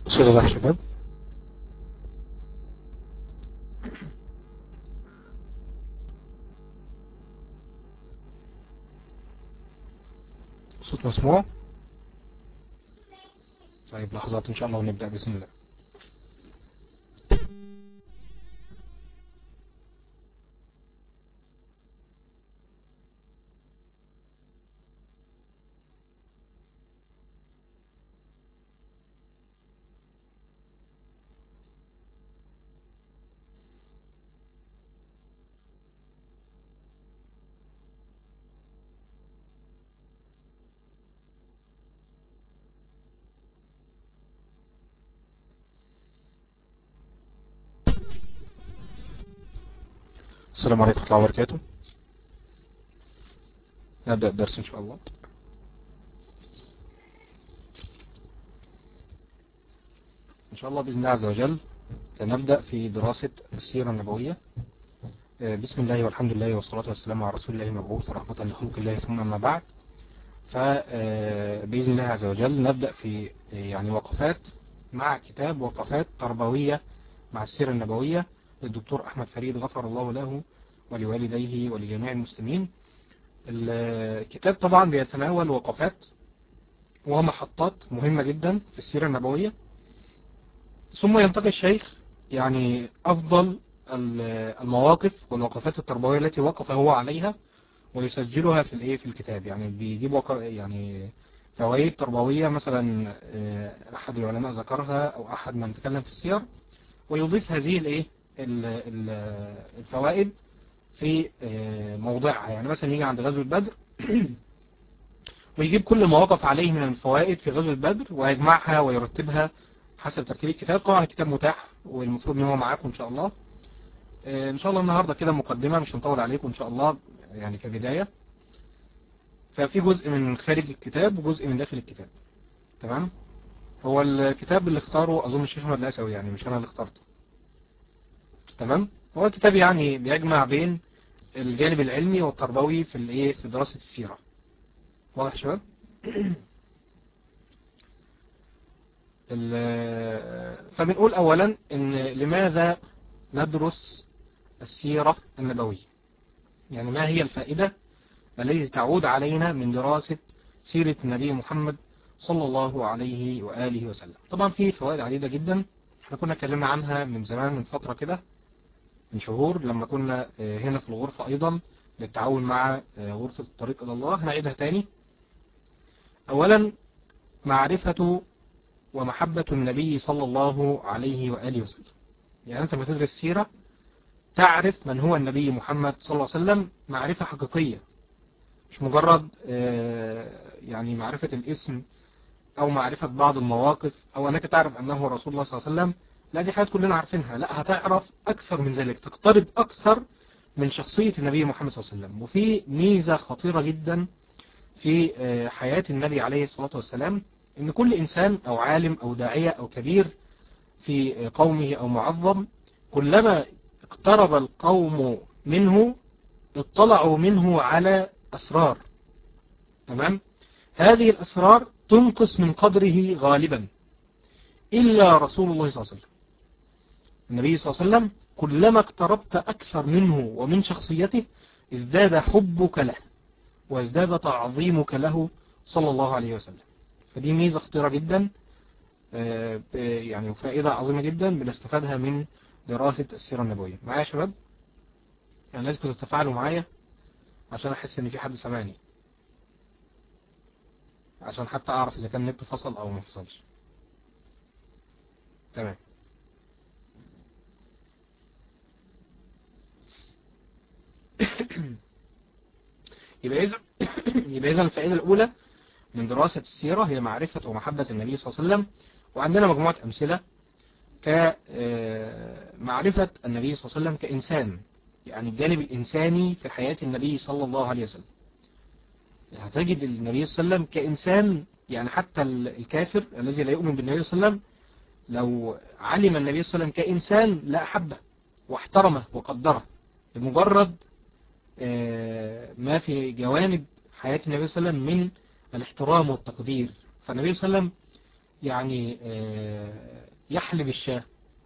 صوت الله يا شباب. صوت مسموع. طيب لحظات إن شاء الله ونبدأ بسم الله. السلام عليكم ورحمة الله وبركاته. نبدأ الدرس إن شاء الله. إن شاء الله بإذن الله عز وجل نبدأ في دراسة السيرة النبوية. بسم الله والحمد لله والصلاة والسلام على رسول الله المبعوث رحمة لخلق الله، ثم أما بعد. فبإذن الله عز وجل نبدأ في يعني وقفات مع كتاب وقفات تربوية مع السيرة النبوية للدكتور أحمد فريد غفر الله له ولوالديه ولجميع المسلمين. الكتاب طبعا بيتناول وقفات ومحطات مهمة جدا في السيرة النبوية، ثم ينتقي الشيخ يعني أفضل المواقف والوقفات التربوية التي وقف هو عليها ويسجلها في الكتاب. يعني بيجيب يعني فوائد تربوية مثلا أحد العلماء ذكرها أو أحد من تكلم في السير، ويضيف هذه الفوائد في موضعها. يعني مثلا يجي عند غزوة بدر ويجيب كل ما وقف عليه من الفوائد في غزوة بدر ويجمعها ويرتبها حسب ترتيب الكتاب. طبعا الكتاب متاح والمفروض ان هو معاكم ان شاء الله. ان شاء الله النهاردة كده مقدمة، مش هنطول عليكم ان شاء الله يعني كبداية. ففي جزء من خارج الكتاب وجزء من داخل الكتاب. تمام. هو الكتاب اللي اختاره اظن الشيخ احمد الاسوي، يعني مش انا اللي اخترته. تمام. هو الكتاب يعني بيجمع بين الجانب العلمي والتربوي في دراسة السيرة. واضح يا شباب؟ فبنقول اولا ان لماذا ندرس السيرة النبوية؟ يعني ما هي الفائدة التي تعود علينا من دراسة سيرة النبي محمد صلى الله عليه وآله وسلم؟ طبعا في فوائد عديدة جدا، احنا كنا اتكلمنا عنها من زمان، من فترة كده، من شهور، لما كنا هنا في الغرفة ايضا للتعاون مع غرفة الطريق الى الله. هنعيدها تاني. اولا معرفة ومحبة النبي صلى الله عليه وآله وسلم. يعني أنت لما تدرس سيرة تعرف من هو النبي محمد صلى الله عليه وسلم معرفة حقيقية، مش مجرد يعني معرفة الاسم أو معرفة بعض المواقف أو أنك تعرف أنه رسول الله صلى الله عليه وسلم. لا، دي حاجات كلنا عارفينها. لا، هتعرف أكثر من ذلك، تقترب أكثر من شخصية النبي محمد صلى الله عليه وسلم. وفي ميزة خطيرة جدا في حياة النبي عليه الصلاة والسلام، إن كل إنسان أو عالم أو داعية أو كبير في قومه أو معظم، كلما اقترب القوم منه اطلعوا منه على أسرار. تمام. هذه الأسرار تنقص من قدره غالبا إلا رسول الله صلى الله عليه وسلم. النبي صلى الله عليه وسلم كلما اقتربت أكثر منه ومن شخصيته ازداد حبك له وازداد تعظيمك له صلى الله عليه وسلم. فدي ميزة خطيرة جدا، يعني فائدة عظيمة جدا بنستفادها من دراسة السيرة النبوية. معايا يا شباب؟ يعني لازم تتفاعلوا معايا عشان أحس إن في حد سمعني، عشان حتى أعرف إذا كان النت فصل أو ما فصلش. تمام. يبقى إذا الفائدة الأولى من دراسة السيرة هي معرفة ومحبة النبي صلى الله عليه وسلم. وعندنا مجموعة أمثلة كمعرفة النبي صلى الله عليه وسلم كإنسان، يعني الجانب الإنساني في حياة النبي صلى الله عليه وسلم. هتجد النبي صلى الله عليه وسلم كإنسان، يعني حتى الكافر الذي لا يؤمن بالنبي صلى الله عليه وسلم لو علم النبي صلى الله عليه وسلم كإنسان لأحبه واحترمه وقدره، بمجرد ما في جوانب حياة النبي صلى الله عليه وسلم من الاحترام والتقدير. فالنبي صلى الله عليه وسلم يعني يحلب الشاة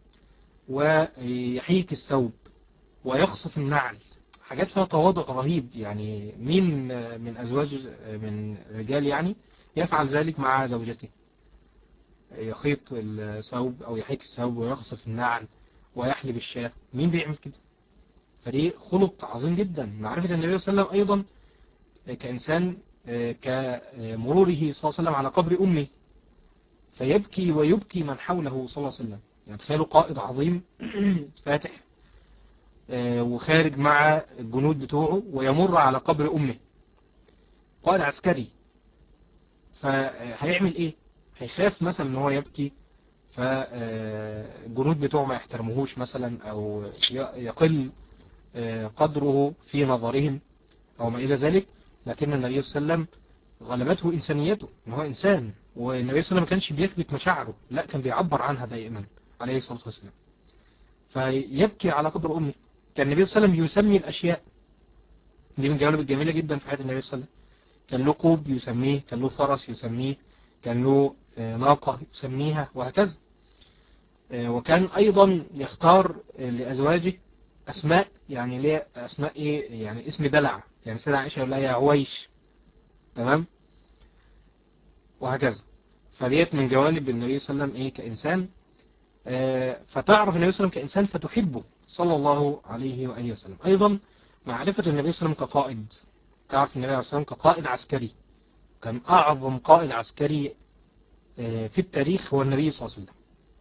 ويحيك الثوب ويخصف النعل، حاجات فيها تواضع رهيب. يعني مين من أزواج من رجال يعني يفعل ذلك مع زوجته؟ يخيط الثوب أو يحيك الثوب ويخصف النعل ويحلب الشاة، مين بيعمل كده؟ فدي خلق عظيم جدا. معرفة النبي صلى الله عليه وسلم أيضا كإنسان، كمروره صلى الله عليه وسلم على قبر أمه فيبكي ويبكي من حوله صلى الله عليه وسلم. يعني تخيلوا قائد عظيم فاتح وخارج مع الجنود بتوعه ويمر على قبر أمه، قائد عسكري، فهيعمل ايه؟ هيخاف مثلا ان هو يبكي فالجنود بتوعه ما يحترموهوش مثلا، او يقل قدره في نظرهم او ما الى ذلك. لكن النبي صلى الله عليه وسلم غلبته انسانيته، ان هو انسان، والنبي صلى الله عليه وسلم ما كانش بيكبت مشاعره، لا كان بيعبر عنها دائما عليه الصلاة والسلام. فيبكي على قبر امه. كان النبي صلى الله عليه وسلم يسمي الاشياء دي، من الجوانب الجميلة جدا في حياة النبي صلى الله عليه وسلم. كان له قوب يسميه، كان له فرس يسميه، كان له ناقة يسميها، وهكذا. وكان أيضا يختار لأزواجه أسماء، يعني ليه أسماء إيه؟ يعني اسم دلع، يعني سيدة عائشة يقول لها يا عويش، تمام، وهكذا. فديت من جوانب النبي صلى الله عليه وسلم إيه كإنسان. فتعرف النبي صلى الله عليه وسلم كإنسان فتحبه صلى الله عليه وآله وسلم. أيضا معرفة النبي صلى الله عليه وسلم كقائد. تعرف النبي صلى الله عليه وسلم كقائد عسكري، كان أعظم قائد عسكري في التاريخ هو النبي صلى الله عليه وسلم.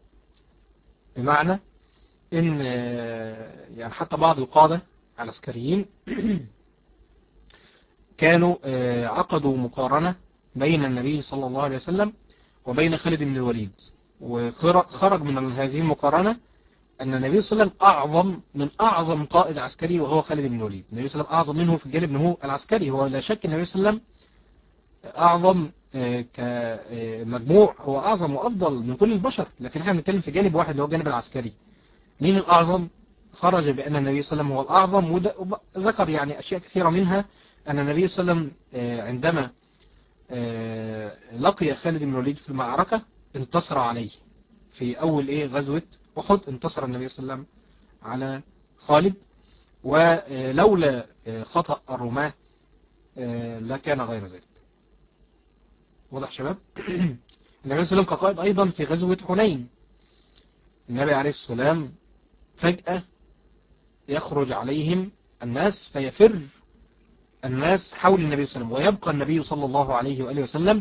بمعنى ان يعني حتى بعض القادة العسكريين كانوا عقدوا مقارنة بين النبي صلى الله عليه وسلم وبين خالد بن الوليد، وخرج من هذه المقارنة أن النبي صلى الله عليه وسلم أعظم من أعظم قائد عسكري وهو خالد بن الوليد. النبي صلى الله عليه وسلم أعظم منه في الجانب أنه العسكري، هو لا شك النبي صلى الله عليه وسلم أعظم كمجموع، هو أعظم وأفضل من كل البشر، لكن احنا بنتكلم في جانب واحد اللي هو الجانب العسكري. مين الأعظم؟ خرج بأن النبي صلى الله عليه وسلم هو الأعظم، وذكر يعني أشياء كثيرة منها أن النبي صلى الله عليه وسلم عندما لقي خالد بن الوليد في المعركة انتصر عليه في أول غزوة أحد، انتصر النبي صلى الله عليه وسلم على خالد، ولولا خطأ الرماة لكان غير ذلك. واضح شباب؟ النبي صلى الله عليه وسلم كقائد أيضا في غزوة حنين، النبي عليه الصلاة والسلام فجأة يخرج عليهم الناس فيفر الناس حول النبي صلى الله عليه وسلم، ويبقى النبي صلى الله عليه وآله وسلم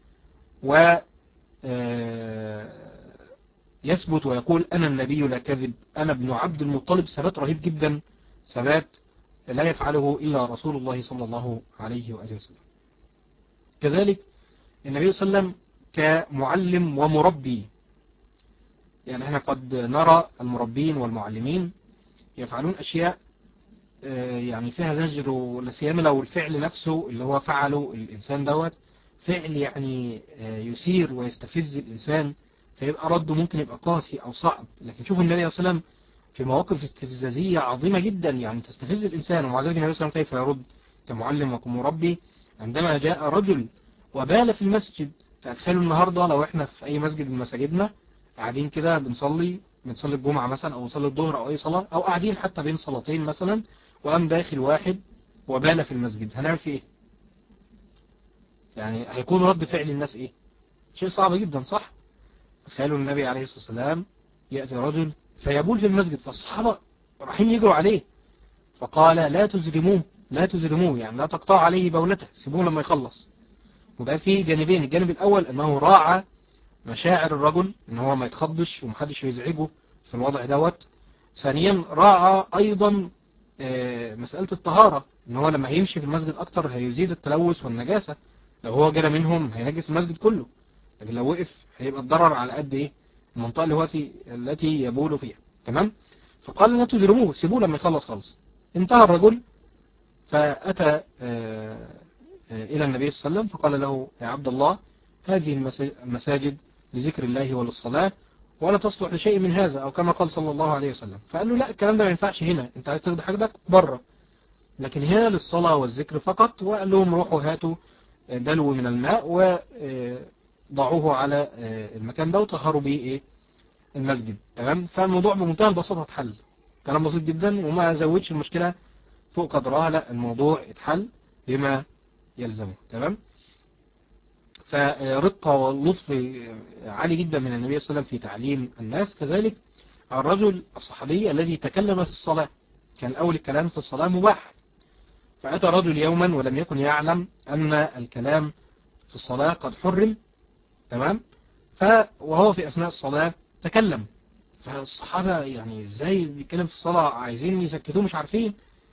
ويثبت ويقول أنا النبي لا كذب، أنا ابن عبد المطلب، ثبات رهيب جدا، ثبات لا يفعله إلا رسول الله صلى الله عليه وآله وسلم. كذلك النبي صلى الله عليه وسلم كمعلم ومربي، يعني احنا قد نرى المربين والمعلمين يفعلون أشياء يعني فيها زجر، ولا سيما لو الفعل نفسه اللي هو فعله الإنسان دوت فعل يعني يثير ويستفز الإنسان، فيبقى رده ممكن يبقى قاسي أو صعب. لكن شوفوا النبي صلى الله عليه وسلم في مواقف استفزازية عظيمة جدا يعني تستفز الإنسان، ومع ذلك النبي صلى الله عليه وسلم كيف يرد كمعلم وكمربي. عندما جاء رجل وبال في المسجد، تخيلوا النهاردة لو احنا في أي مسجد من مساجدنا قاعدين كده بنصلي الجمعة مثلا أو نصلي الظهر أو أي صلاة، أو قاعدين حتى بين صلاتين مثلا، وقام داخل واحد وبال في المسجد، هنعمل فيه إيه؟ يعني هيكون رد فعل الناس إيه؟ شيء صعب جدا، صح؟ تخيلوا النبي عليه الصلاة والسلام يأتي رجل فيبول في المسجد، فالصحابة رايحين يجروا عليه، فقال لا تزرموه، يعني لا تقطعوا عليه بولته، سيبوه لما يخلص. وده فيه جانبين، الجانب الأول أنه راعى مشاعر الرجل ان هو ما يتخضش ومحدش يزعجه في الوضع دوت. ثانيا راعى ايضا مسألة الطهارة، ان هو لما هيمشي في المسجد اكتر هيزيد التلوث والنجاسة، لو هو جرى منهم هينجس المسجد كله، لكن لو وقف هيبقى الضرر على قد ايه المنطقة التي يبول فيها، تمام. فقال لا تزرموه، سيبوه لما يخلص خالص. انتهى الرجل فأتى إلى النبي صلى الله عليه وسلم فقال له يا عبد الله هذه المساجد لذكر الله وللصلاة ولا تصلح لشيء من هذا، أو كما قال صلى الله عليه وسلم. فقال له لا، الكلام ده ما ينفعش هنا، انت عايز تاخد حاجتك بره، لكن هنا للصلاة والذكر فقط. وقال لهم روحوا هاتوا دلو من الماء ضعوه على المكان ده وطهروا بيه ايه المسجد. تمام. فالموضوع بمنتهى البساطة اتحل، كلام بسيط جدا وما زودش المشكلة فوق قدرها، لا الموضوع اتحل بما يلزمه. تمام. فرقة واللطف عالي جدا من النبي صلى الله عليه وسلم في تعليم الناس. كذلك الرجل الصحابي الذي تكلم في الصلاة، كان أول الكلام في الصلاة مباح، فأتى رجل يوما ولم يكن يعلم أن الكلام في الصلاة قد حرم. تمام. وهو في أثناء الصلاة تكلم، فالصحابة يعني ازاي بيتكلم في الصلاة، عايزين يسكتوه مش عارفين.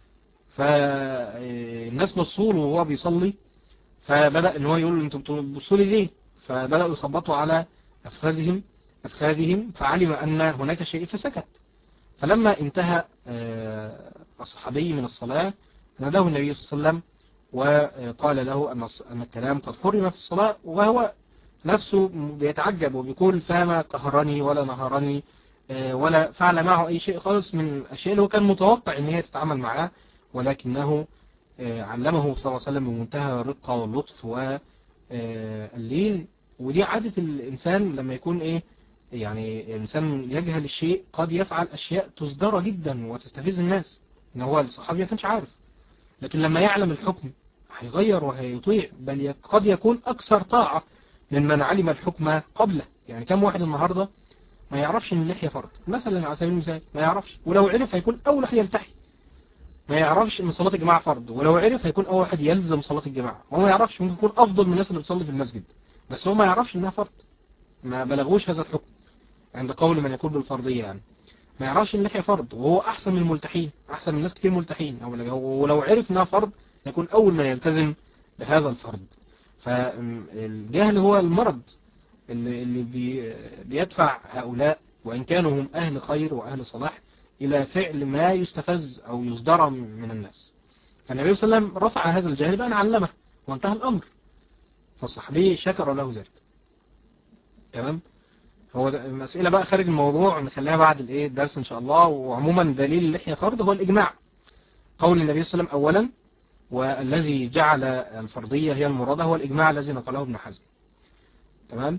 فالناس بصوا له وهو بيصلي، فبدأ ان هو يقول انتوا بتبصوا لي ليه، فبدأوا يخبطوا على أفخاذهم فعلم أن هناك شيء فسكت. فلما انتهى الصحابي من الصلاة ناداه النبي صلى الله عليه وسلم وقال له أن الكلام قد حرم في الصلاة، وهو نفسه بيتعجب وبيقول فما قهرني ولا نهرني ولا فعل معه أي شيء خالص من الأشياء اللي هو كان متوقع ان هي تتعامل معاه، ولكنه علمه صلى الله عليه وسلم بمنتهى الرقة واللطف واللين. ودي عادة الإنسان لما يكون يعني إنسان يجهل الشيء قد يفعل أشياء تصدر جدا وتستفز الناس، إن هو الصحابي ما كانش عارف، لكن لما يعلم الحكم هيغير وهيطيع، بل قد يكون أكثر طاعة ممن علم الحكم قبله. يعني كم واحد النهاردة ما يعرفش إن اللحية فرض مثلا على سبيل المثال، ما يعرفش، ولو عرف هيكون أول واحد يلتحي. ما يعرفش ان صلاة الجماعة فرض، ولو عرف هيكون اول واحد يلزم صلاة الجماعة. هو ما يعرفش، ممكن يكون افضل من الناس اللي بتصلي في المسجد، بس هو ما يعرفش انها فرض، ما بلغوش هذا الحكم عند قول من يقول بالفرضية. يعني ما يعرفش ان اللحية فرض، وهو احسن من الملتحين، احسن من ناس كتير ملتحين، ولو عرف انها فرض يكون اول ما يلتزم بهذا الفرض. فالجهل هو المرض اللي بيدفع هؤلاء وان كانوا هم اهل خير واهل صلاح إلى فعل ما يستفز أو يصدر من الناس. فالنبي صلى الله عليه وسلم رفع هذا الجهل بأن علمه وانتهى الأمر، فالصحابي شكر له ذلك. تمام. هو المسألة بقى خارج الموضوع نخليها بعد الدرس إن شاء الله. وعموما دليل اللحية فرض هو الإجماع، قول النبي صلى الله عليه وسلم أولا، والذي جعل الفرضية هي المرادة هو الإجماع الذي نقله ابن حزم. تمام.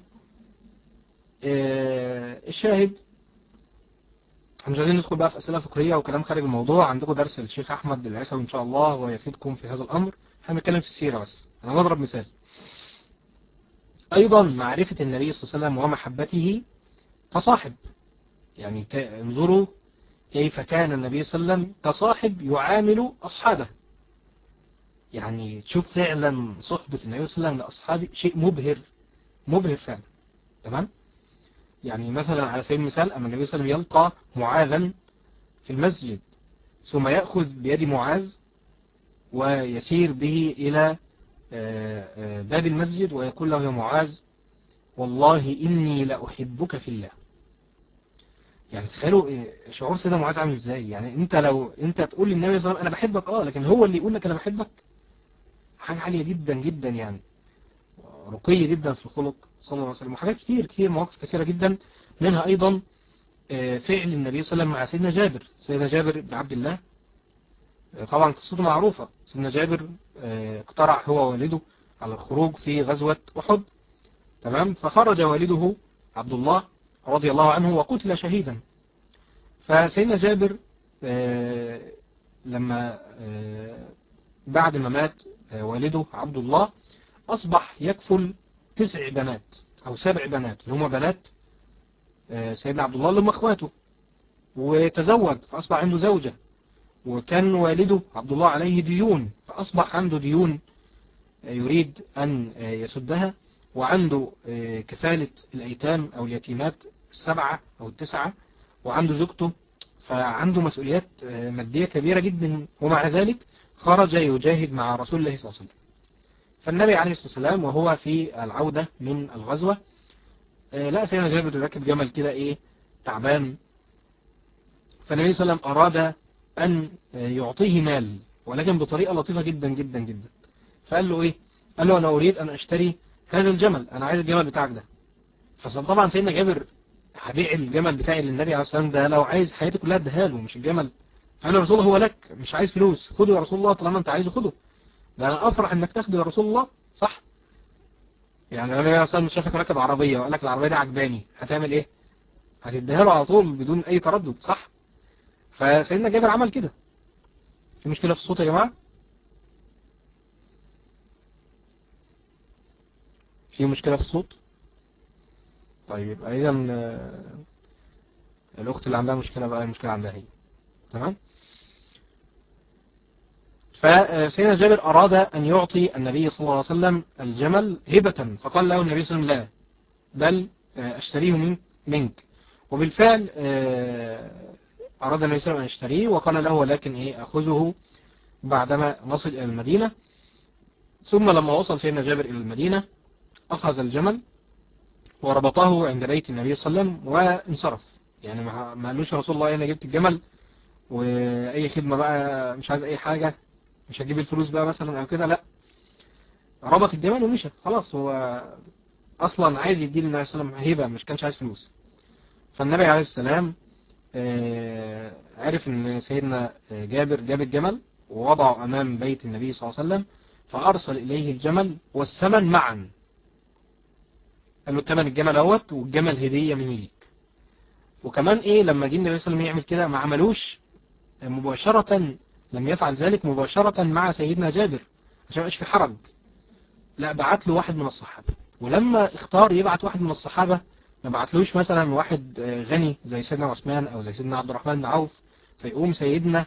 الشاهد مش عايزين ندخل بقى في أسئلة فقهية وكلام خارج الموضوع. عندكم درس الشيخ أحمد العيسوي إن شاء الله ويفيدكم في هذا الأمر. احنا بنتكلم في السيرة بس، أنا بضرب مثال. أيضا معرفة النبي صلى الله عليه وسلم ومحبته كصاحب، يعني انظروا كيف كان النبي صلى الله عليه وسلم كصاحب يعامل أصحابه. يعني تشوف فعلا صحبة النبي صلى الله عليه وسلم لأصحابه شيء مبهر فعلا. تمام. يعني مثلا على سبيل المثال أما النبي صلى الله عليه وسلم يلقى معاذا في المسجد ثم يأخذ بيد معاذ ويسير به إلى باب المسجد ويقول له يا معاذ والله إني لأحبك في الله. يعني تخيلوا شعور سيدنا معاذ عامل إزاي. يعني أنت لو أنت تقول للنبي صلى الله عليه وسلم أنا بحبك لكن هو اللي يقول لك أنا بحبك، حاجة عالية جدا جدا، يعني رقي جدا في الخلق صلى الله عليه وسلم. وحاجات كتير مواقف كثيرة جدا، منها أيضا فعل النبي صلى الله عليه وسلم مع سيدنا جابر بن عبد الله. طبعا قصته معروفة. سيدنا جابر اقترع هو ووالده على الخروج في غزوة أحد. تمام. فخرج والده عبد الله رضي الله عنه وقتل شهيدا. فسيدنا جابر لما بعد ما مات والده عبد الله أصبح يكفل 9 بنات أو 7 بنات اللي هم بنات سيدنا عبد الله اللي هم أخواته، وتزوج فأصبح عنده زوجة، وكان والده عبد الله عليه ديون فأصبح عنده ديون يريد أن يسدها، وعنده كفالة الأيتام أو اليتيمات 7 أو 9، وعنده زوجته، فعنده مسؤوليات مادية كبيرة جدا. ومع ذلك خرج يجاهد مع رسول الله صلى الله عليه وسلم. فالنبي عليه الصلاة والسلام وهو في العودة من الغزوة لا سيدنا جابر راكب جمل كده تعبان، فالنبي صلى الله عليه وسلم أراد أن يعطيه مال ولكن بطريقة لطيفة جدا جدا جدا. فقال له قال له أنا أريد أن أشتري هذا الجمل، أنا عايز الجمل بتاعك ده. فطبعا سيدنا جابر هبيع الجمل بتاعي للنبي عليه الصلاة والسلام ده، لو عايز حياتي كلها اديها له مش الجمل. فأنا رسول الله هو لك، مش عايز فلوس، خده يا رسول الله طالما أنت عايزه خده، ده أنا أفرح أنك تاخده يا رسول الله. صح. يعني لو انا مثلا شافك راكب عربية وقال لك العربية دي عجباني، هتعمل ايه؟ هتديها له على طول بدون اي تردد، صح؟ فسيدنا جابر عمل كده. في مشكلة في الصوت يا جماعة؟ في مشكلة في الصوت؟ طيب يبقى اذا الاخت اللي عندها مشكلة بقى المشكلة عندها هي. تمام. فسيدنا جابر أراد أن يعطي النبي صلى الله عليه وسلم الجمل هبة، فقال له النبي صلى الله عليه وسلم لا، بل أشتريه منك. وبالفعل أراد النبي صلى الله عليه وسلم أن يشتريه، وقال له ولكن أخذه بعدما نصل إلى المدينة. ثم لما وصل سيدنا جابر إلى المدينة أخذ الجمل وربطه عند بيت النبي صلى الله عليه وسلم وانصرف. يعني ما قالوش رسول الله أنا جبت الجمل وأي خدمة بقى، مش عايز أي حاجة، مش هجيب الفلوس بقى مثلا أو كده، لا، ربط الجمل ومشى خلاص. هو أصلا عايز يدي للنبي صلى الله عليه وسلم هبة، مش كانش عايز فلوس. فالنبي عليه السلام عرف ان سيدنا جابر جاب الجمل ووضعه امام بيت النبي صلى الله عليه وسلم، فارسل اليه الجمل والثمن معا. قال له الثمن الجمل اهوت، والجمل هدية مني ليك. وكمان لما جه النبي صلى الله عليه وسلم يعمل كده ما عملوش مباشرة، لم يفعل ذلك مباشرة مع سيدنا جابر عشان ما يبقاش في حرج، لا، بعت له واحد من الصحابة. ولما اختار يبعت واحد من الصحابة ما بعتلوش مثلا واحد غني زي سيدنا عثمان او زي سيدنا عبد الرحمن بن عوف، فيقوم سيدنا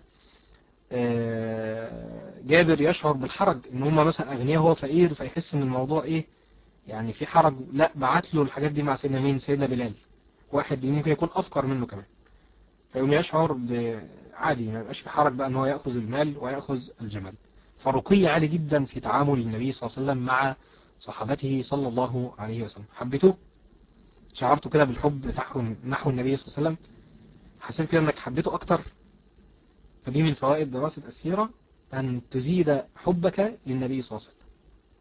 جابر يشعر بالحرج ان هم مثلا اغنياء هو فقير، فيحس ان الموضوع يعني في حرج. لا، بعت له الحاجات دي مع سيدنا مين؟ سيدنا بلال، واحد ممكن يكون افقر منه كمان، فيقوم يشعر عادي، ما يبقاش في حرج بقى ان هو ياخذ المال وياخذ الجمال. فرقي عالي جدا في تعامل النبي صلى الله عليه وسلم مع صحابته صلى الله عليه وسلم. حبيته؟ شعرته كده بالحب نحو النبي صلى الله عليه وسلم؟ حسيت كده انك حبيته اكتر؟ فدي من فوائد دراسة السيرة، ان تزيد حبك للنبي صلى الله عليه وسلم.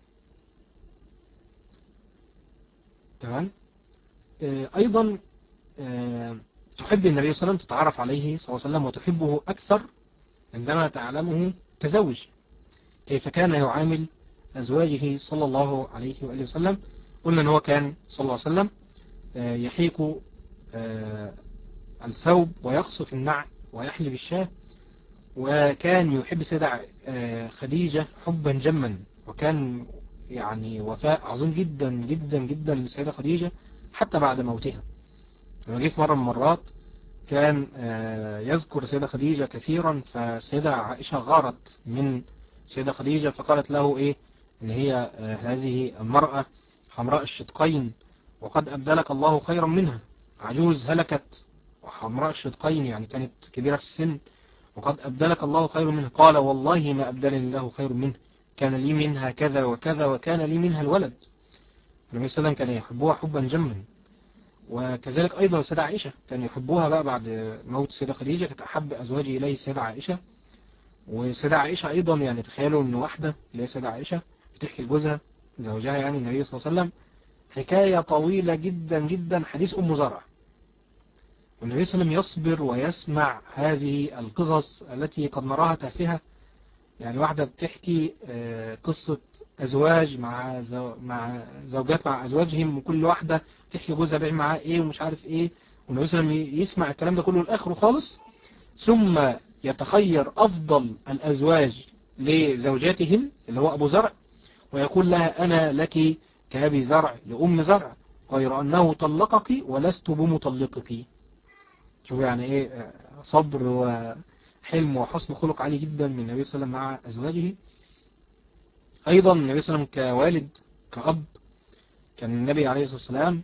تمام. ايضا تحب النبي صلى الله عليه وسلم، تتعرف عليه صلى الله عليه وسلم وتحبه اكثر عندما تعلمه كزوج، كيف كان يعامل ازواجه صلى الله عليه وآله وسلم. قلنا ان هو كان صلى الله عليه وسلم يحيك الثوب ويقصف النعل ويحلب الشاة، وكان يحب سيدة خديجة حبا جما، وكان يعني وفاء عظيم جدا جدا جدا لسيدة خديجة حتى بعد موتها. لما جه في مرة من المرات كان يذكر سيدة خديجة كثيرا، فسيدة عائشة غارت من سيدة خديجة فقالت له ان هي هذه المرأة حمراء الشدقين وقد أبدلك الله خيرا منها، عجوز هلكت وحمراء الشدقين، يعني كانت كبيرة في السن، وقد أبدلك الله خير منها. قال والله ما أبدلني الله خير منه، كان لي منها كذا وكذا وكان لي منها الولد. النبي صلى الله عليه وسلم كان يحبها حبا جما. وكذلك أيضا السيدة عائشة كان يحبها بقى بعد موت السيدة خديجة، كانت أحب أزواجه إليه السيدة عائشة. والسيدة عائشة أيضا يعني تخيلوا أن واحدة اللي هي السيدة عائشة بتحكي لجوزها زوجها يعني النبي صلى الله عليه وسلم حكاية طويلة جدا جدا، حديث أم زرع، والنبي صلى الله عليه وسلم يصبر ويسمع هذه القصص التي قد نراها تافهة. يعني واحدة بتحكي قصة أزواج مع زوجات مع أزواجهم، وكل واحدة تحكي جوزها بيعمل معاه ومش عارف والنبي صلى الله عليه وسلم يسمع الكلام ده كله لآخره خالص، ثم يتخير أفضل الأزواج لزوجاتهم اللي هو أبو زرع، ويقول لها أنا لك كأبي زرع لأم زرع، غير أنه طلقك ولست بمطلقك. شوف يعني صبر وحلم وحسن خلق عالي جدا من النبي صلى الله عليه وسلم مع أزواجه. أيضا النبي صلى الله عليه وسلم كوالد كأب، كان النبي عليه الصلاة والسلام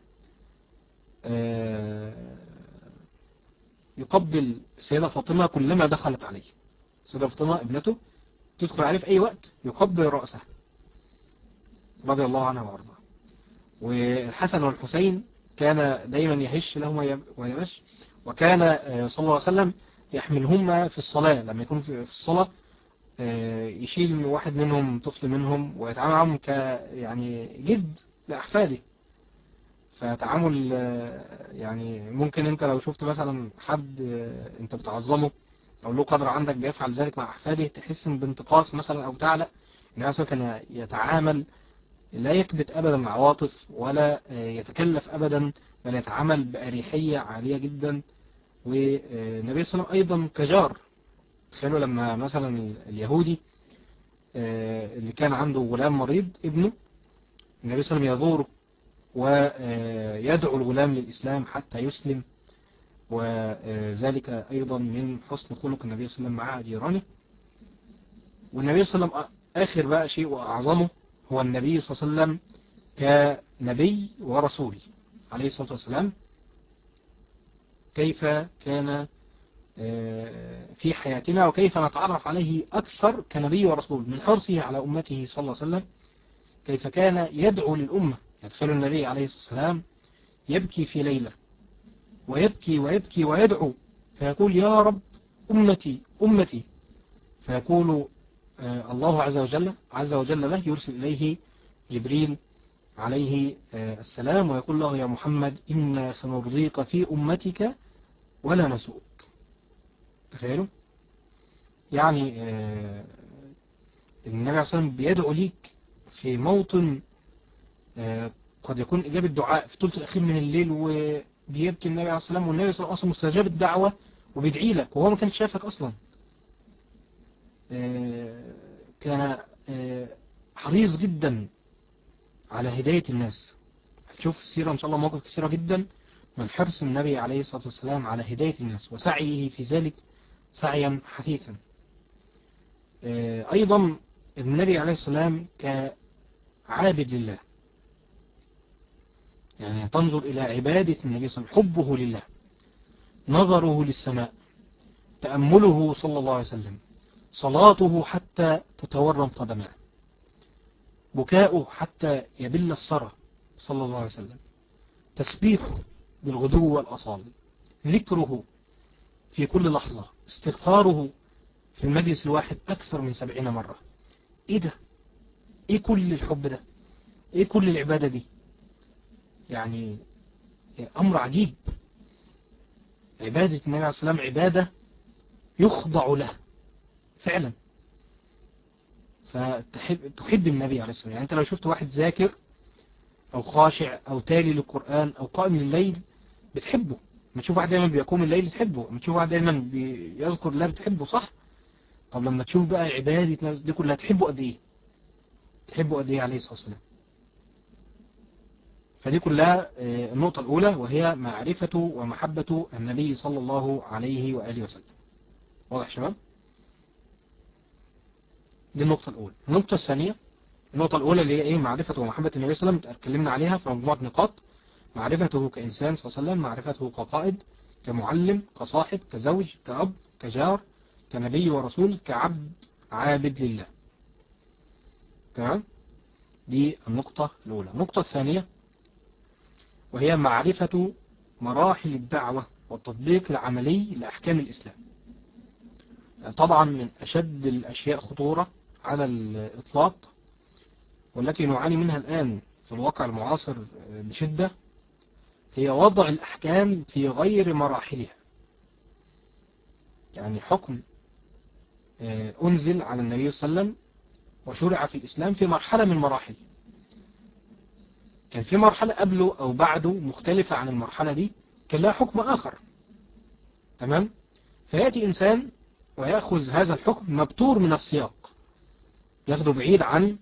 يقبل السيدة فاطمة كلما دخلت عليه. السيدة فاطمة ابنته تدخل عليه في أي وقت يقبل رأسه رضي الله عنها وارضاها. والحسن والحسين كان دايما يهش لهما ويمش، وكان صلى الله عليه وسلم يحملهما في الصلاة. لما يكون في الصلاة يشيل واحد منهم طفل منهم ويتعامل معهم يعني جد لأحفاده. فتعامل يعني ممكن انت لو شفت مثلا حد انت بتعظمه او له قدر عندك بيفعل ذلك مع أحفاده تحس بانتقاص مثلا او تعلق. النبي صلى الله عليه وسلم كان يتعامل لا يكبت أبدا العواطف ولا يتكلف أبدا، بل يتعامل بأريحية عالية جدا. والنبي صلى الله عليه وسلم أيضا كجار. تخيلوا لما مثلا اليهودي اللي كان عنده غلام مريض ابنه، النبي صلى الله عليه وسلم يزوره ويدعو الغلام للإسلام حتى يسلم، وذلك أيضا من حسن خلق النبي صلى الله عليه وسلم مع جيرانه. والنبي صلى الله عليه وسلم آخر بقى شيء وأعظمه هو النبي صلى الله عليه وسلم كنبي ورسول عليه الصلاة والسلام. كيف كان في حياتنا وكيف نتعرف عليه أكثر كنبي ورسول من حرصه على أمته صلى الله عليه وسلم. كيف كان يدعو للأمة. يدخل النبي عليه الصلاة والسلام يبكي في ليلة ويبكي ويبكي ويدعو فيقول يا رب أمتي أمتي، فيقول الله عز وجل له يرسل إليه جبريل عليه السلام ويقول له يا محمد إنا سنرضيك في أمتك ولا نسوءك. تخيلوا يعني النبي عليه الصلاة والسلام بيدعو ليك في موطن قد يكون إجابة دعاء في الثلث الأخير من الليل، وبيبكي النبي عليه الصلاة والسلام، والنبي صلى الله عليه وسلم مستجاب الدعوة وبيدعي لك وهو ما كانش شافك أصلا. كان حريص جدا على هداية الناس. هتشوف في السيرة إن شاء الله مواقف كثيرة جدا من حرص النبي عليه الصلاة والسلام على هداية الناس وسعيه في ذلك سعيا حثيثا. أيضا النبي عليه الصلاة والسلام كعابد لله، يعني تنظر إلى عبادة النبي صلى الله عليه وسلم، حبه لله، نظره للسماء، تأمله صلى الله عليه وسلم، صلاته حتى تتورم قدماه، بكاؤه حتى يبل الثرى صلى الله عليه وسلم، تسبيحه بالغدو والأصال، ذكره في كل لحظة، استغفاره في المجلس الواحد أكثر من 70 مرة. إيه ده؟ إيه كل الحب ده؟ إيه كل العبادة دي؟ يعني أمر عجيب. عبادة النبي عليه الصلاة والسلام عبادة يخضع له فعلا. فتحب النبي عليه الصلاة والسلام. يعني أنت لو شفت واحد ذاكر أو خاشع أو تالي للقرآن أو قائم لليل بتحبه. لما تشوف واحد دايما بيقوم الليل بتحبه. لما تشوف واحد دايما بيذكر الله بتحبه، صح؟ طب لما تشوف بقى عبادة الناس دي كلها تحبه قد إيه؟ تحبه قد إيه عليه الصلاة والسلام؟ فدي كلها النقطة الأولى، وهي معرفة ومحبة النبي صلى الله عليه وآله وسلم. واضح شباب؟ دي النقطة الأولى. النقطة الثانية، النقطة الأولى اللي هي إيه؟ معرفة ومحبة النبي صلى الله عليه وسلم، اتكلمنا عليها في مجموعة نقاط. معرفته كإنسان صلى الله عليه وسلم، معرفته كقائد، كمعلم، كصاحب، كزوج، كأب، كجار، كنبي ورسول، كعبد عابد لله. تمام؟ دي النقطة الأولى. النقطة الثانية وهي معرفة مراحل الدعوة والتطبيق العملي لأحكام الإسلام. طبعا من أشد الأشياء خطورة على الإطلاق والتي نعاني منها الآن في الواقع المعاصر بشدة هي وضع الأحكام في غير مراحلها. يعني حكم أنزل على النبي صلى الله عليه وسلم وشرع في الإسلام في مرحلة من المراحل، كان في مرحلة قبله أو بعده مختلفة عن المرحلة دي كان لها حكم آخر. تمام؟ فيأتي إنسان ويأخذ هذا الحكم مبتور من السياق، ياخده بعيد عن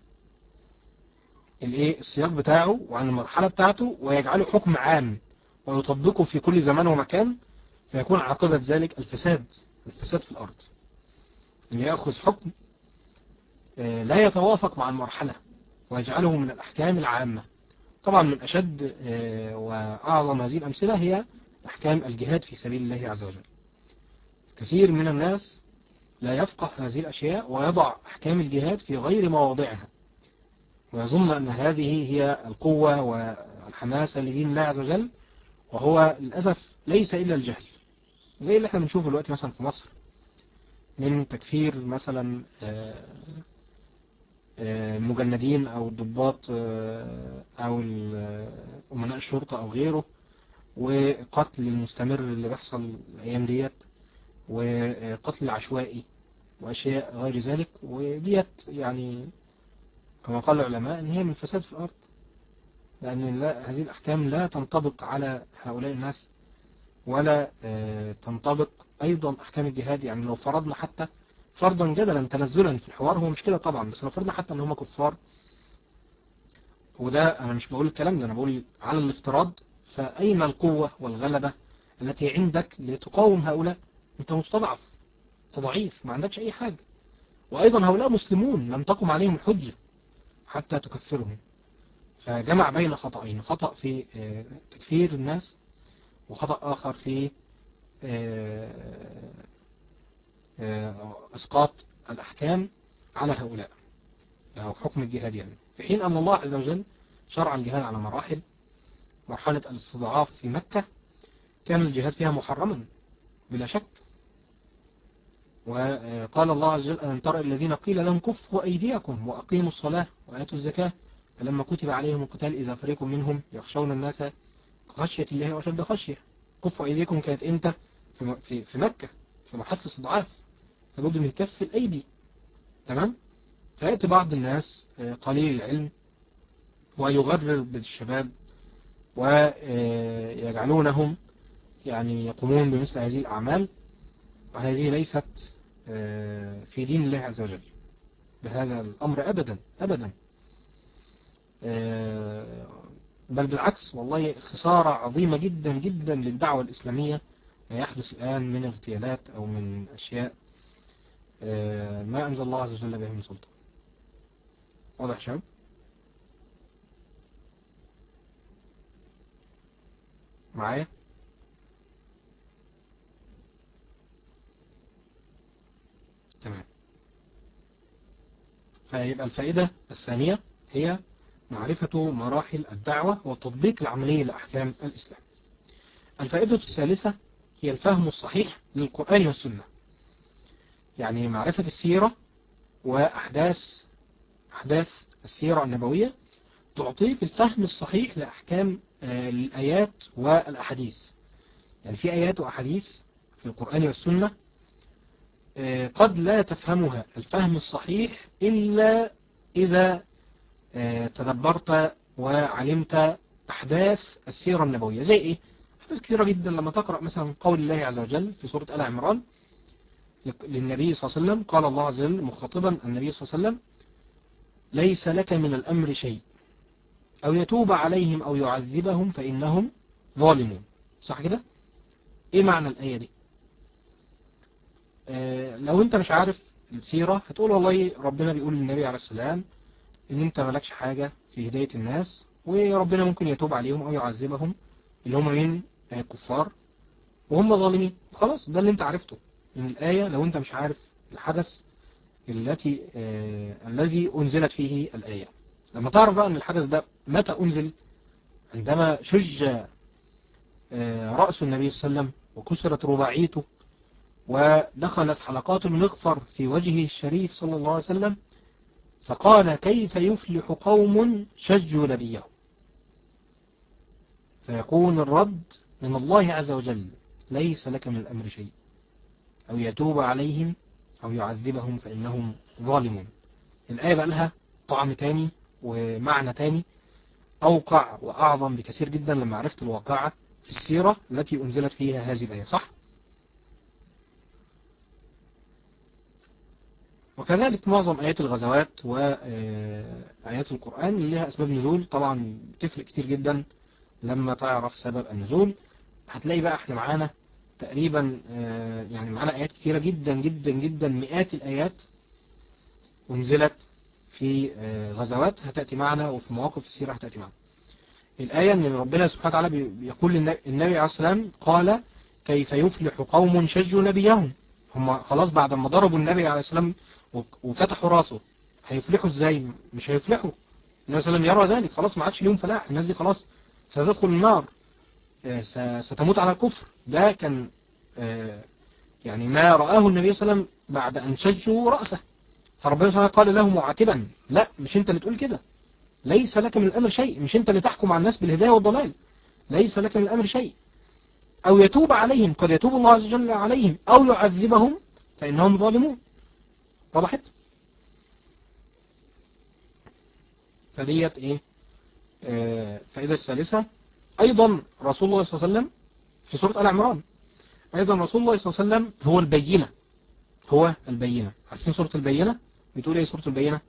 السياق بتاعه وعن المرحلة بتاعته ويجعله حكم عام ويطبقه في كل زمان ومكان، فيكون عاقبة ذلك الفساد في الأرض. إن يأخذ حكم لا يتوافق مع المرحلة ويجعله من الأحكام العامة. طبعا من أشد وأعظم هذه الأمثلة هي أحكام الجهاد في سبيل الله عز وجل. كثير من الناس لا يفقه هذه الأشياء ويضع أحكام الجهاد في غير مواضعها ويظن أن هذه هي القوة والحماسة لدين الله عز وجل، وهو للأسف ليس إلا الجهل، زي اللي احنا بنشوفه دلوقتي مثلا في مصر من تكفير مثلا مجندين أو ضباط أو أمناء الشرطة أو غيره، وقتل المستمر اللي بيحصل الأيام ديت، وقتل عشوائي وأشياء غير ذلك. وديت يعني كما قال العلماء إن هي من فساد في الأرض، لأن هذه الأحكام لا تنطبق على هؤلاء الناس، ولا تنطبق أيضا أحكام الجهاد. يعني لو فرضنا حتى فرضا جدلا تنزلا في الحوار، هو مش كده طبعا، بس لو فرضنا حتى أن هم كفار، وده أنا مش بقول الكلام ده، أنا بقول على الافتراض، فأين القوة والغلبة التي عندك لتقاوم هؤلاء؟ أنت مستضعف، ضعيف، ما عندكش أي حاجة. وأيضا هؤلاء مسلمون لم تقم عليهم الحجة حتى تكفرهم. فجمع بين خطأين: خطأ في تكفير الناس، وخطأ آخر في إسقاط الأحكام على هؤلاء، أو حكم الجهاد يعني. في حين أن الله عز وجل شرع الجهاد على مراحل. مرحلة الاستضعاف في مكة كان الجهاد فيها محرما بلا شك، وقال الله عز وجل: ألم تر الذين قيل لهم كفوا أيديكم وأقيموا الصلاة وآتوا الزكاة فلما كتب عليهم القتال إذا فريق منهم يخشون الناس خشية الله وأشد خشية. كفوا أيديكم كانت إمتى؟ في مكة، في مرحلة الاستضعاف، لابد من كف الأيدي. تمام؟ فيأتي بعض الناس قليل العلم ويغرر بالشباب ويجعلونهم يعني يقومون بمثل هذه الأعمال، وهذه ليست في دين الله عز وجل بهذا الأمر أبدا أبدا. بل بالعكس، والله خسارة عظيمة جدا جدا للدعوة الإسلامية ما يحدث الآن من اغتيالات أو من أشياء ما أنزل الله عز وجل بها من سلطان. واضح شباب؟ معايا؟ تمام. فيبقى الفائدة الثانية هي معرفة مراحل الدعوة والتطبيق العملي لأحكام الإسلام. الفائدة الثالثة هي الفهم الصحيح للقرآن والسنة، يعني معرفة السيرة وأحداث السيرة النبوية تعطيك الفهم الصحيح لأحكام الآيات والأحاديث. يعني في آيات وأحاديث في القرآن والسنة قد لا تفهمها الفهم الصحيح إلا إذا تدبرت وعلمت أحداث السيرة النبوية. زي إيه؟ أحداث كثيرة جدا. لما تقرأ مثلا قول الله عز وجل في سورة آل عمران للنبي صلى الله عليه وسلم، قال الله عز وجل مخاطبا النبي صلى الله عليه وسلم: ليس لك من الأمر شيء أو يتوب عليهم أو يعذبهم فإنهم ظالمون. صح كده؟ إيه معنى الآية دي؟ لو أنت مش عارف السيرة هتقول والله ربنا بيقول للنبي عليه السلام إن أنت مالكش حاجة في هداية الناس، وربنا ممكن يتوب عليهم أو يعذبهم، اللي هم من كفار وهم ظالمين. خلاص، ده اللي أنت عرفته من الآية لو أنت مش عارف الحدث الذي أنزلت فيه الآية. لما تعرف بقى أن الحدث ده متى أنزل، عندما شج رأس النبي صلى الله عليه وسلم وكسرت رباعيته ودخلت حلقات المغفر في وجهه الشريف صلى الله عليه وسلم، فقال: كيف يفلح قوم شجوا نبيهم؟ فيكون الرد من الله عز وجل: ليس لك من الأمر شيء أو يتوب عليهم أو يعذبهم فإنهم ظالمون. الآية بقى لها طعم تاني ومعنى تاني أوقع وأعظم بكثير جدا لما عرفت الواقعة في السيرة التي أنزلت فيها هذه الآية. صح؟ وكذلك معظم آيات الغزوات وآيات القرآن اللي لها أسباب نزول طبعا بتفرق كتير جدا. لما تعرف سبب النزول هتلاقي بقى احنا معانا تقريبا يعني معانا آيات كتيرة جدا جدا جدا، مئات الآيات أنزلت في غزوات هتأتي معنا، وفي مواقف السيرة هتأتي معنا. الآية أن ربنا سبحانه وتعالى بيقول للنبي عليه السلام: قال كيف يفلح قوم شجوا نبيهم. هم خلاص بعد ما ضربوا النبي عليه السلام وفتحوا راسه، هيفلحوا ازاي؟ مش هيفلحوا. النبي صلى الله عليه وسلم يرى ذلك، خلاص ما عادش ليهم فلاح، الناس دي خلاص ستدخل النار، ستموت على الكفر. ده كان يعني ما رآه النبي صلى الله عليه وسلم بعد أن شجوا رأسه. فربنا سبحانه قال له معاتبا: لا، مش انت اللي تقول كده، ليس لك من الأمر شيء، مش انت اللي تحكم على الناس بالهداية والضلال، ليس لك من الأمر شيء. أو يتوب عليهم، قد يتوب الله عز وجل عليهم، أو يعذبهم فإنهم ظالمون. وضحت؟ فديت ايه فائدة الثالثة. ايضا رسول الله صلى الله عليه وسلم في سورة آل عمران، ايضا رسول الله صلى الله عليه وسلم هو البينة، هو البينة. عارفين سورة البينة بتقول ايه سورة البينة؟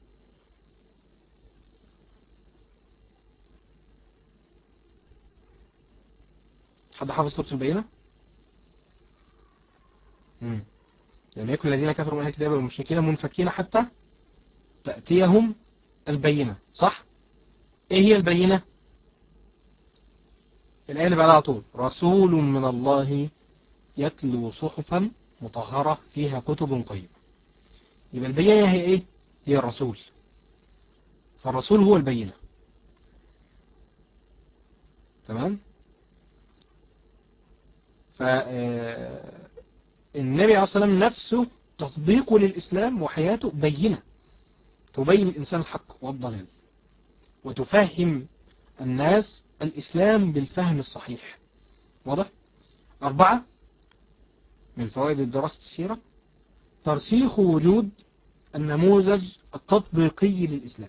حد حافظ سورة البينة؟ لم يكن الذين كفروا من أهل الكتاب والمشركين منفكين حتى تأتيهم البينة، صح؟ ايه هي البينة؟ الآية اللي بعدها على طول، رسول من الله يتلو صحفا مطهرة فيها كتب قيمة. يبقى البينة هي ايه؟ هي الرسول، فالرسول هو البينة. تمام؟ فالنبي عليه الصلاة والسلام نفسه تطبيقه للإسلام وحياته بينة، تبين الإنسان الحق والضلال وتفهم الناس الإسلام بالفهم الصحيح. واضح؟ 4 من فوائد دراسة السيرة ترسيخ وجود النموذج التطبيقي للإسلام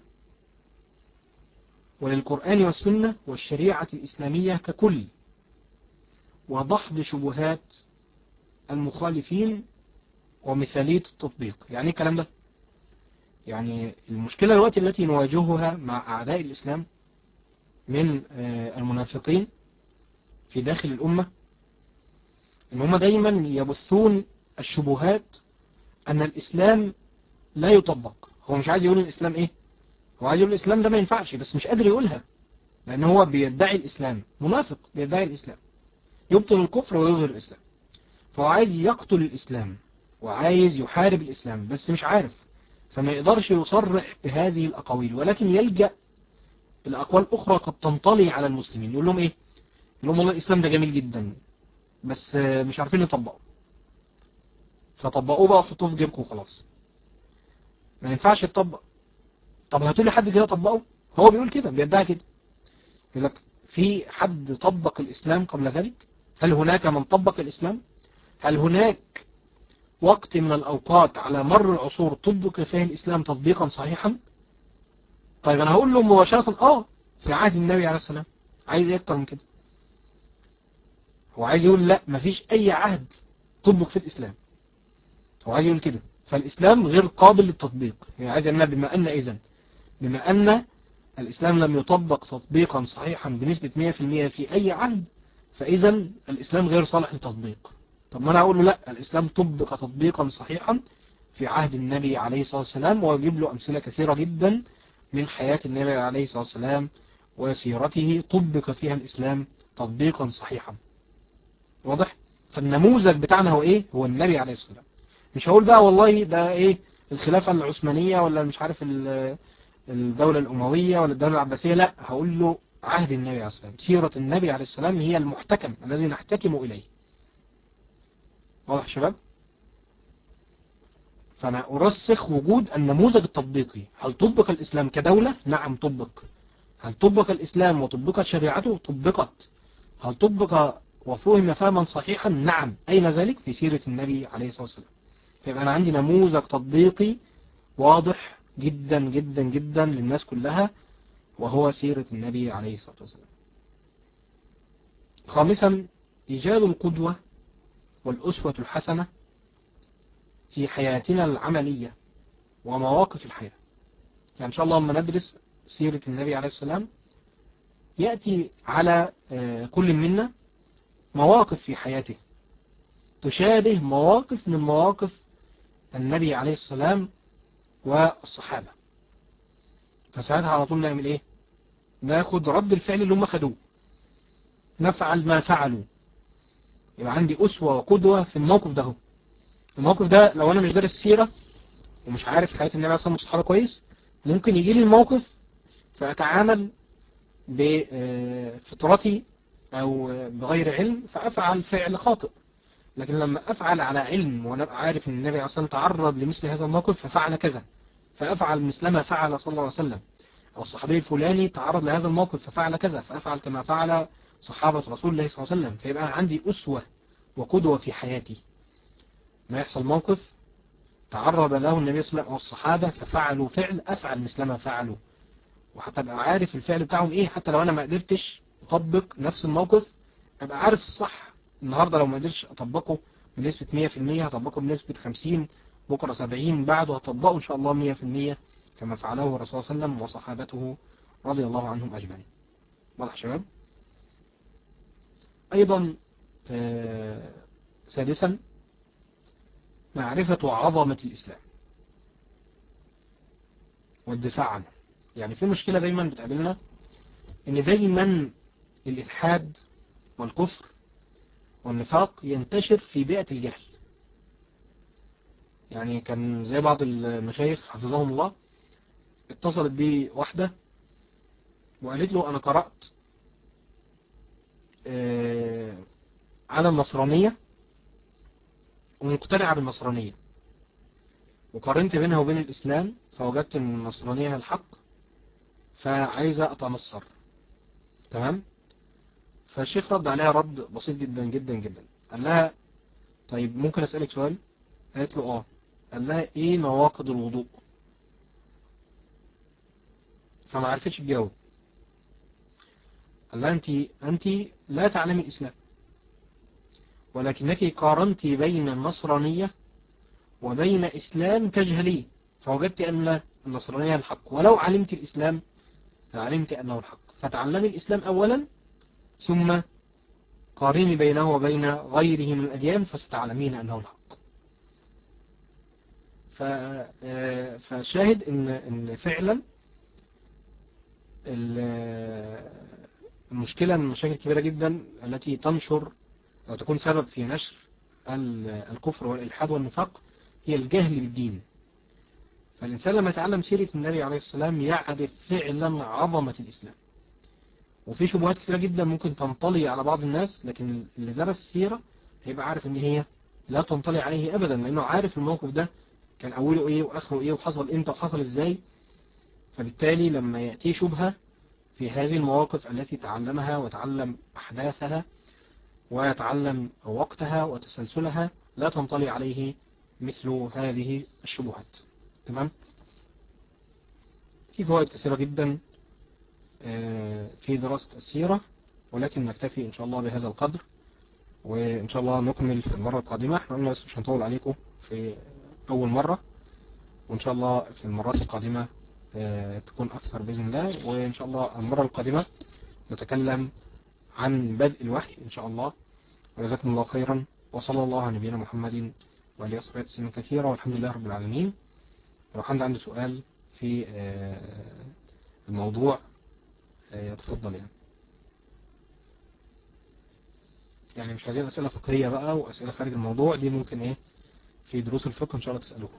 وللقرآن والسنة والشريعة الإسلامية ككل، وضحض شبهات المخالفين ومثالية التطبيق. يعني ايه الكلام ده؟ يعني المشكلة الوقت التي نواجهها مع أعداء الإسلام من المنافقين في داخل الأمة، إن هم دايما يبثون الشبهات أن الإسلام لا يطبق. هو مش عايز يقول الإسلام إيه؟ هو عايز يقول الإسلام ده ما ينفعش، بس مش قادر يقولها لأن هو بيدعي الإسلام، منافق بيدعي الإسلام، يبطل الكفر ويظهر الإسلام. فهو عايز يقتل الإسلام وعايز يحارب الإسلام بس مش عارف، فما يقدرش يصرح بهذه الأقاويل، ولكن يلجأ الأقوال أخرى قد تنطلي على المسلمين. يقول لهم إيه؟ يقول لهم والله الإسلام ده جميل جدا بس مش عارفين يطبقوا، فطبقوه بقى وحطوه في جيبكم وخلاص، ما ينفعش يتطبق. طب هاتوا لي حد كده طبقه. هو بيقول كده، بيدعي كده، يقول لك في حد طبق الإسلام قبل ذلك؟ هل هناك من طبق الإسلام؟ هل هناك وقت من الأوقات على مر العصور طبق فيه الإسلام تطبيقا صحيحا؟ طيب أنا هقول له مباشرة في عهد النبي عليه السلام. عايز ايه اكتر من كده؟ هو عايز يقول لا مفيش أي عهد طبق في الإسلام، هو عايز يقول كده. فالإسلام غير قابل للتطبيق. يعني عايز يقول بما أن الإسلام لم يطبق تطبيقا صحيحا بنسبة 100% في أي عهد، فإذا الإسلام غير صالح للتطبيق. طب ما أنا أقول له لا، الإسلام طبق تطبيقا صحيحا في عهد النبي عليه الصلاة والسلام، ويجيب له أمثلة كثيرة جدا من حياة النبي عليه الصلاة والسلام وسيرته طبق فيها الإسلام تطبيقا صحيحا. واضح؟ فالنموذج بتاعنا هو إيه؟ هو النبي عليه الصلاة والسلام. مش هقول بقى والله ده إيه الخلافة العثمانية ولا مش عارف الدولة الأموية ولا الدولة العباسية، لا، هقول له عهد النبي عليه السلام، سيرة النبي عليه السلام هي المحتكم الذي نحتكم إليه. واضح شباب؟ فأنا أرسخ وجود النموذج التطبيقي. هل طبق الإسلام كدولة؟ نعم طبق. هل طبق الإسلام وطبقت شريعته؟ طبقت. هل طبق وفهم فهما صحيحا؟ نعم. أين ذلك؟ في سيرة النبي عليه الصلاة والسلام. فيبقى أنا عندي نموذج تطبيقي واضح جدا جدا جدا للناس كلها، وهو سيرة النبي عليه الصلاة والسلام. خامسا إيجاد القدوة والأسوة الحسنة في حياتنا العملية ومواقف الحياة. يعني إن شاء الله لما ندرس سيرة النبي عليه السلام يأتي على كل منا مواقف في حياته تشابه مواقف من مواقف النبي عليه السلام والصحابة. فساعتها على طول نعمل ايه؟ ناخد رد الفعل اللي هم خدوه، نفعل ما فعلوا. يبقى عندي أسوة وقدوة في الموقف ده. الموقف ده لو أنا مش دارس سيرة ومش عارف حياة النبي عليه الصلاة والسلام كويس، ممكن يجي لي الموقف فأتعامل بفطرتي أو بغير علم فأفعل فعل خاطئ. لكن لما أفعل على علم وأنا عارف أن النبي عليه الصلاة والسلام تعرض لمثل هذا الموقف ففعل كذا، فأفعل مثلما فعل صلى الله عليه وسلم. أو الصحابي الفلاني تعرض لهذا الموقف ففعل كذا، فأفعل كما فعل صحابة رسول الله صلى الله عليه وسلم. فيبقى عندي أسوة وقدوة في حياتي. ما يحصل موقف تعرض له النبي صلى الله عليه وسلم والصحابة ففعلوا فعل، أفعل مثلما فعلوا وحتى ابقى عارف الفعل بتاعهم ايه، حتى لو انا ما قدرتش اطبق نفس الموقف ابقى عارف الصح. النهاردة لو ما قدرتش اطبقه بنسبة 100% هطبقه بنسبة 50، بكرة 70، بعده هطبقه ان شاء الله 100% كما فعله الرسول صلى الله عليه وسلم وصحابته رضي الله عنهم اجمعين. واضح يا شباب؟ ايضا سادسا معرفة عظمة الاسلام والدفاع عنه. يعني في مشكلة دايما بتقابلنا، ان دايما الالحاد والكفر والنفاق ينتشر في بيئة الجهل. يعني كان زي بعض المشايخ حفظهم الله اتصلت بي واحدة وقالت له انا قرأت على النصرانية ومقتنعة بالنصرانية، وقارنت بينها وبين الإسلام فوجدت ان النصرانية هي الحق، فعايزة أتنصر. تمام؟ فالشيخ رد عليها رد بسيط جدا جدا جدا. قال لها طيب ممكن أسألك سؤال؟ قالت له اه. قال لها ايه نواقض الوضوء؟ فما عرفتش تجاوب. قال لها انت لا تعلمي الإسلام، ولكنك قارنت بين النصرانية وبين إسلام تجهليه، فوجدت أن النصرانية الحق، ولو علمت الإسلام فعلمت أنه الحق، فتعلمي الإسلام أولا ثم قارني بينه وبين غيره من الأديان فستعلمين أنه الحق. فشاهد إن فعلا المشكلة من المشاكل الكبيرة جدا التي تنشر أو تكون سبب في نشر الكفر والإلحاد والنفاق هي الجهل بالدين. فالإنسان لما يتعلم سيرة النبي عليه السلام يعرف فعلا عظمة الإسلام. وفي شبهات كثيرة جدا ممكن تنطلي على بعض الناس، لكن اللي درس السيرة هيبقى عارف ان هي لا تنطلي عليه ابدا، لانه عارف الموقف ده كان اوله ايه واخره ايه وحصل امتى وحصل ازاي. فبالتالي لما يأتي شبهة في هذه المواقف التي تعلمها وتعلم احداثها ويتعلم وقتها وتسلسلها لا تنطلي عليه مثل هذه الشبهات. تمام؟ في فوائد كثيرة جدا في دراسة السيرة، ولكن نكتفي إن شاء الله بهذا القدر، وإن شاء الله نكمل في المرة القادمة. احنا قلنا بس مش هنطول عليكم في أول مرة، وإن شاء الله في المرات القادمة تكون أكثر بإذن الله. وإن شاء الله المرة القادمة نتكلم عن بدء الوحي إن شاء الله. وجزاكم الله خيرا، وصلى الله على نبينا محمد وآله وصحبه وسلم كثيرا، والحمد لله رب العالمين. لو حد عنده سؤال في الموضوع يتفضل. يعني مش عايزين أسئلة فقهية بقى وأسئلة خارج الموضوع، دي ممكن إيه في دروس الفقه إن شاء الله تسألوها.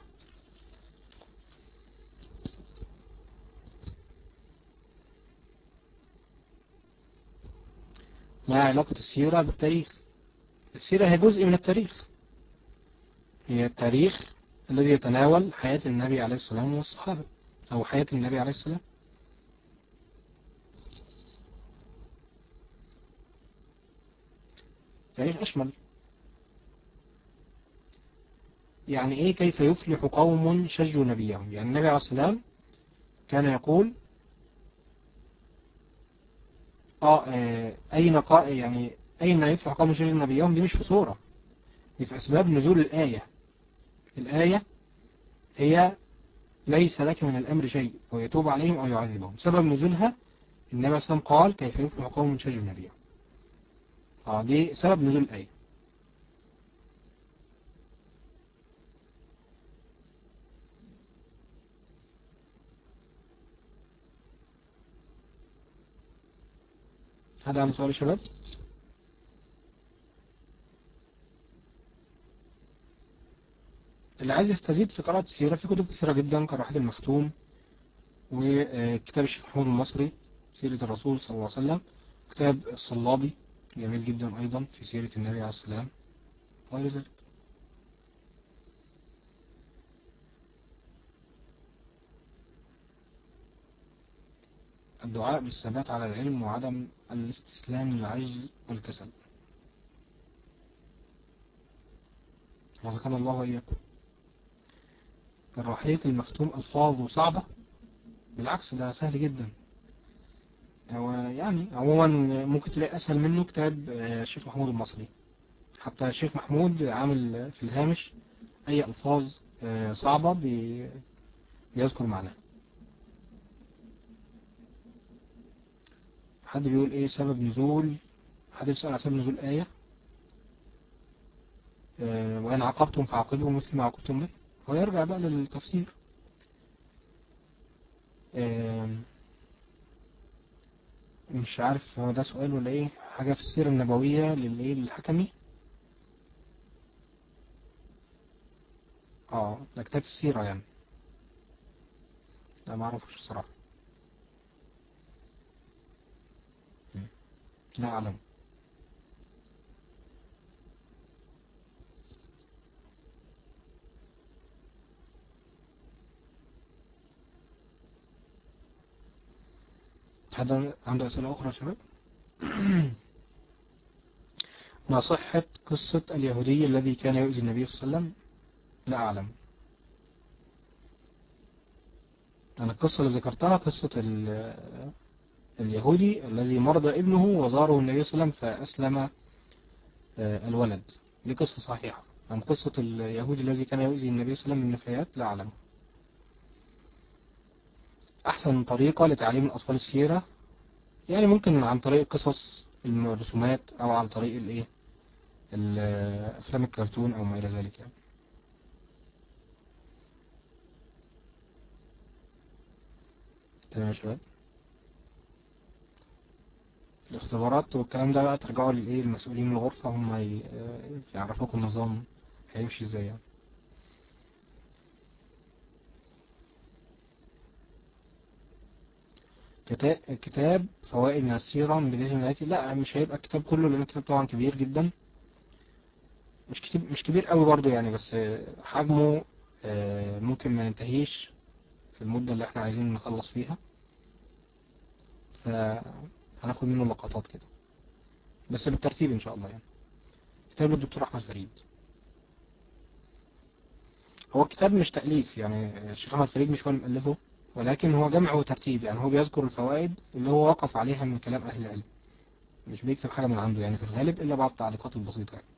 ما علاقة السيرة بالتاريخ؟ السيرة هي جزء من التاريخ، هي التاريخ الذي يتناول حياة النبي عليه السلام والصحابة، أو حياة النبي عليه السلام. تاريخ أشمل. يعني إيه كيف يفلح قوم شجوا نبيهم؟ يعني النبي عليه السلام كان يقول يعني أين يفلح قوم شجوا نبيهم؟ دي مش في سورة، دي في أسباب نزول الآية. الآية هي ليس لك من الأمر شيء، أو يتوب عليهم أو يعذبهم. سبب نزولها النبي عليه السلام قال كيف يفلح قوم شجوا نبيهم. دي سبب نزول الآية. هذا سؤال يا شباب. اللي عايز يستزيد في قراءة السيرة في كتب كثيرة جدا كالرحيق المختوم، وكتاب الشيخ محمود المصري سيرة الرسول صلى الله عليه وسلم، كتاب الصلابي جميل جدا أيضا في سيرة النبي عليه السلام وغير ذلك. الدعاء بالثبات على العلم وعدم الاستسلام للعجز والكسل. رزقنا الله وإياكم. الرحيق المختوم ألفاظه صعبة، بالعكس ده سهل جدا. هو يعني عموما ممكن تلاقي أسهل منه كتاب الشيخ محمود المصري. حتى الشيخ محمود عامل في الهامش أي ألفاظ صعبة بيذكر معناها. حد بيقول إيه سبب نزول، حد بيسأل عن سبب نزول آية وإن عاقبتم فعاقبوا مثل ما عاقبتم به. هو يرجع بقى للتفسير. مش عارف هو ده سؤال ولا إيه، حاجة في السيرة النبوية للإيه للحكمي. ده كتاب السيرة يعني. لا ما اعرفش الصراحة. لا اعلم. حد عنده اسئلة اخرى يا شباب؟ ما صحة قصة اليهودي الذي كان يؤذي النبي صلى الله عليه وسلم؟ لا اعلم. انا القصة اللي ذكرتها قصة اليهودي الذي مرض ابنه وزاره النبي صلى الله عليه وسلم فاسلم الولد. دي قصة صحيحة. عن قصة اليهودي الذي كان يؤذي النبي صلى الله عليه وسلم من النفايات لا اعلم. احسن طريقة لتعليم الاطفال السيرة يعني ممكن عن طريق قصص الرسومات او عن طريق الايه افلام الكرتون او ما الى ذلك يعني. تمام يا شباب. الاختبارات والكلام ده بقى ترجعوا للايه المسؤولين من الغرفة، هم يعرفوكم النظام هيمشي ازاي يعني. كتاب فوائد من السيرة من بداية نهايتي، لا مش هيبقى الكتاب كله لأن الكتاب طبعا كبير جدا. مش كبير قوي برضو يعني، بس حجمه ممكن ما ينتهيش في المدة اللي احنا عايزين نخلص فيها، فهناخد منه لقطات كده بس بالترتيب ان شاء الله يعني. كتاب الدكتور احمد فريد. هو الكتاب مش تأليف يعني، الشيخ احمد فريد مش هو اللي مؤلفه، ولكن هو جمع وترتيب يعني. هو بيذكر الفوائد اللي هو وقف عليها من كلام اهل العلم، مش بيكتب حاجة من عنده يعني في الغالب الا بعض التعليقات البسيطة يعني.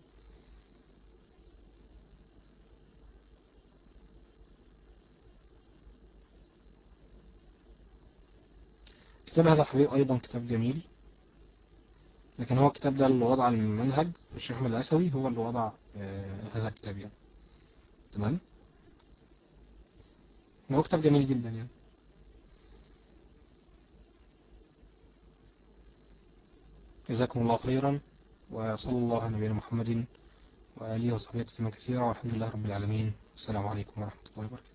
كتاب هذا الحبيب ايضا كتاب جميل، لكن هو الكتاب ده اللي وضع المنهج، الشيخ احمد العسوي هو اللي وضع هذا الكتاب يعني. تمام. هو كتاب جميل جدا يعني. جزاكم الله خيرا، وصلى الله على نبينا محمد وآله وصحبه وسلم كثيرا، والحمد لله رب العالمين. السلام عليكم ورحمة الله وبركاته.